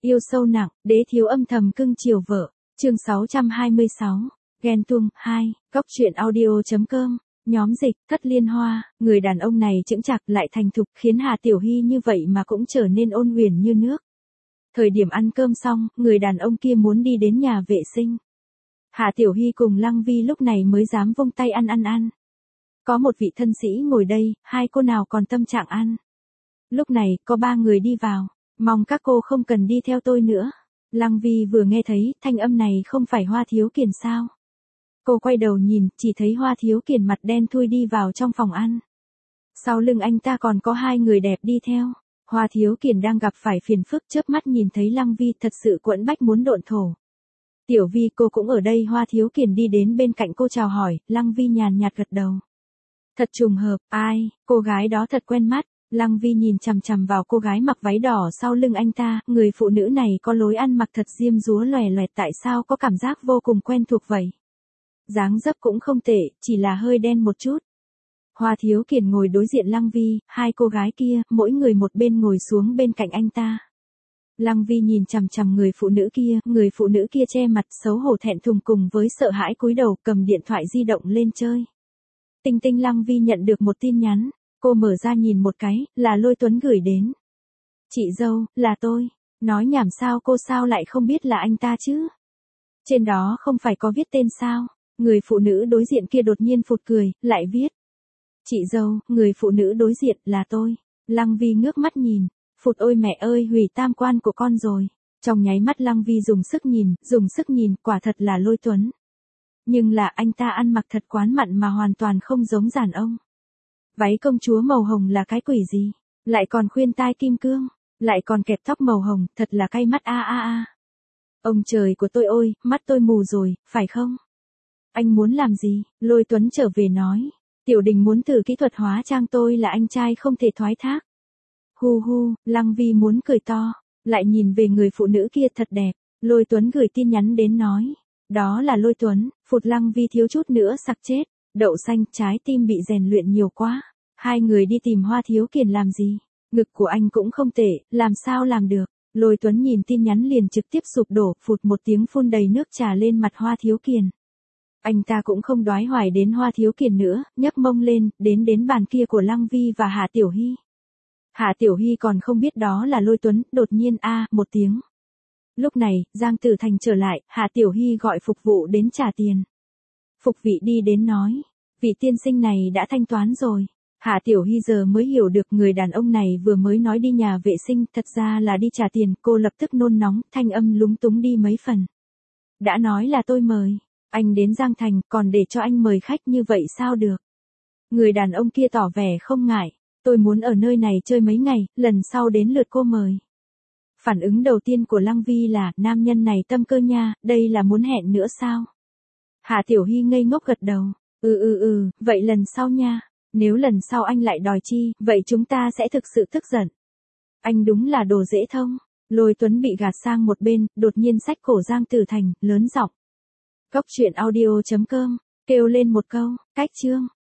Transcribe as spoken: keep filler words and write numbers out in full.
Yêu sâu nặng, đế thiếu âm thầm cưng chiều vợ. Chương sáu trăm hai mươi sáu. Ghen tuông hai. Góc truyện audio chấm com. Nhóm dịch, Thất Liên Hoa, người đàn ông này chững chạc lại thành thục, khiến Hà Tiểu Hy như vậy mà cũng trở nên ôn huyền như nước. Thời điểm ăn cơm xong, người đàn ông kia muốn đi đến nhà vệ sinh. Hà Tiểu Hy cùng Lăng Vi lúc này mới dám vung tay ăn ăn ăn. Có một vị thân sĩ ngồi đây, hai cô nào còn tâm trạng ăn. Lúc này, có ba người đi vào. Mong các cô không cần đi theo tôi nữa. Lăng Vi vừa nghe thấy, thanh âm này không phải Hoa Thiếu Kiền sao? Cô quay đầu nhìn, chỉ thấy Hoa Thiếu Kiền mặt đen thui đi vào trong phòng ăn. Sau lưng anh ta còn có hai người đẹp đi theo. Hoa Thiếu Kiền đang gặp phải phiền phức, chớp mắt nhìn thấy Lăng Vi thật sự quẫn bách muốn độn thổ. Tiểu Vi cô cũng ở đây. Hoa Thiếu Kiền đi đến bên cạnh cô chào hỏi, Lăng Vi nhàn nhạt gật đầu. Thật trùng hợp, ai, cô gái đó thật quen mắt. Lăng Vi nhìn chằm chằm vào cô gái mặc váy đỏ sau lưng anh ta, người phụ nữ này có lối ăn mặc thật diêm dúa lòe loẹt, tại sao có cảm giác vô cùng quen thuộc vậy. Dáng dấp cũng không tệ, chỉ là hơi đen một chút. Hoa Thiếu Kiền ngồi đối diện Lăng Vi, hai cô gái kia, mỗi người một bên ngồi xuống bên cạnh anh ta. Lăng Vi nhìn chằm chằm người phụ nữ kia, người phụ nữ kia che mặt xấu hổ thẹn thùng cùng với sợ hãi cúi đầu cầm điện thoại di động lên chơi. Tinh tinh. Lăng Vi nhận được một tin nhắn. Cô mở ra nhìn một cái, là Lôi Tuấn gửi đến. Chị dâu, là tôi. Nói nhảm sao, cô sao lại không biết là anh ta chứ? Trên đó không phải có viết tên sao? Người phụ nữ đối diện kia đột nhiên phụt cười, lại viết. Chị dâu, người phụ nữ đối diện là tôi. Lăng Vi ngước mắt nhìn. Phụt ôi mẹ ơi, hủy tam quan của con rồi. Trong nháy mắt Lăng Vi dùng sức nhìn, dùng sức nhìn, quả thật là Lôi Tuấn. Nhưng là anh ta ăn mặc thật quán mặn mà hoàn toàn không giống đàn ông. Váy công chúa màu hồng là cái quỷ gì? Lại còn khuyên tai kim cương, lại còn kẹp tóc màu hồng, thật là cay mắt a a a. Ông trời của tôi ơi, mắt tôi mù rồi, phải không? Anh muốn làm gì? Lôi Tuấn trở về nói. Tiểu Đình muốn thử kỹ thuật hóa trang, tôi là anh trai không thể thoái thác. Hu hu, Lăng Vi muốn cười to, lại nhìn về người phụ nữ kia thật đẹp. Lôi Tuấn gửi tin nhắn đến nói. Đó là Lôi Tuấn. Phụt, Lăng Vi thiếu chút nữa sặc chết. Đậu xanh, trái tim bị rèn luyện nhiều quá. Hai người đi tìm Hoa Thiếu Kiền làm gì? Ngực của anh cũng không tệ, làm sao làm được? Lôi Tuấn nhìn tin nhắn liền trực tiếp sụp đổ, phụt một tiếng phun đầy nước trà lên mặt Hoa Thiếu Kiền. Anh ta cũng không đoái hoài đến Hoa Thiếu Kiền nữa, nhấc mông lên, đến đến bàn kia của Lăng Vi và Hạ Tiểu Hy. Hạ Tiểu Hy còn không biết đó là Lôi Tuấn, đột nhiên a một tiếng. Lúc này, Giang Tử Thành trở lại, Hạ Tiểu Hy gọi phục vụ đến trả tiền. Phục vị đi đến nói, vị tiên sinh này đã thanh toán rồi. Hạ Tiểu Hy giờ mới hiểu được người đàn ông này vừa mới nói đi nhà vệ sinh, thật ra là đi trả tiền, cô lập tức nôn nóng, thanh âm lúng túng đi mấy phần. Đã nói là tôi mời, anh đến Giang Thành, còn để cho anh mời khách như vậy sao được? Người đàn ông kia tỏ vẻ không ngại, tôi muốn ở nơi này chơi mấy ngày, lần sau đến lượt cô mời. Phản ứng đầu tiên của Lăng Vi là, nam nhân này tâm cơ nha, đây là muốn hẹn nữa sao? Hạ Tiểu Hy ngây ngốc gật đầu, ừ ừ ừ, vậy lần sau nha, nếu lần sau anh lại đòi chi, vậy chúng ta sẽ thực sự tức giận. Anh đúng là đồ dễ thông. Lôi Tuấn bị gạt sang một bên, đột nhiên xách cổ Giang Tử Thành, lớn giọng. Góc truyện audio chấm com, kêu lên một câu, cách chương.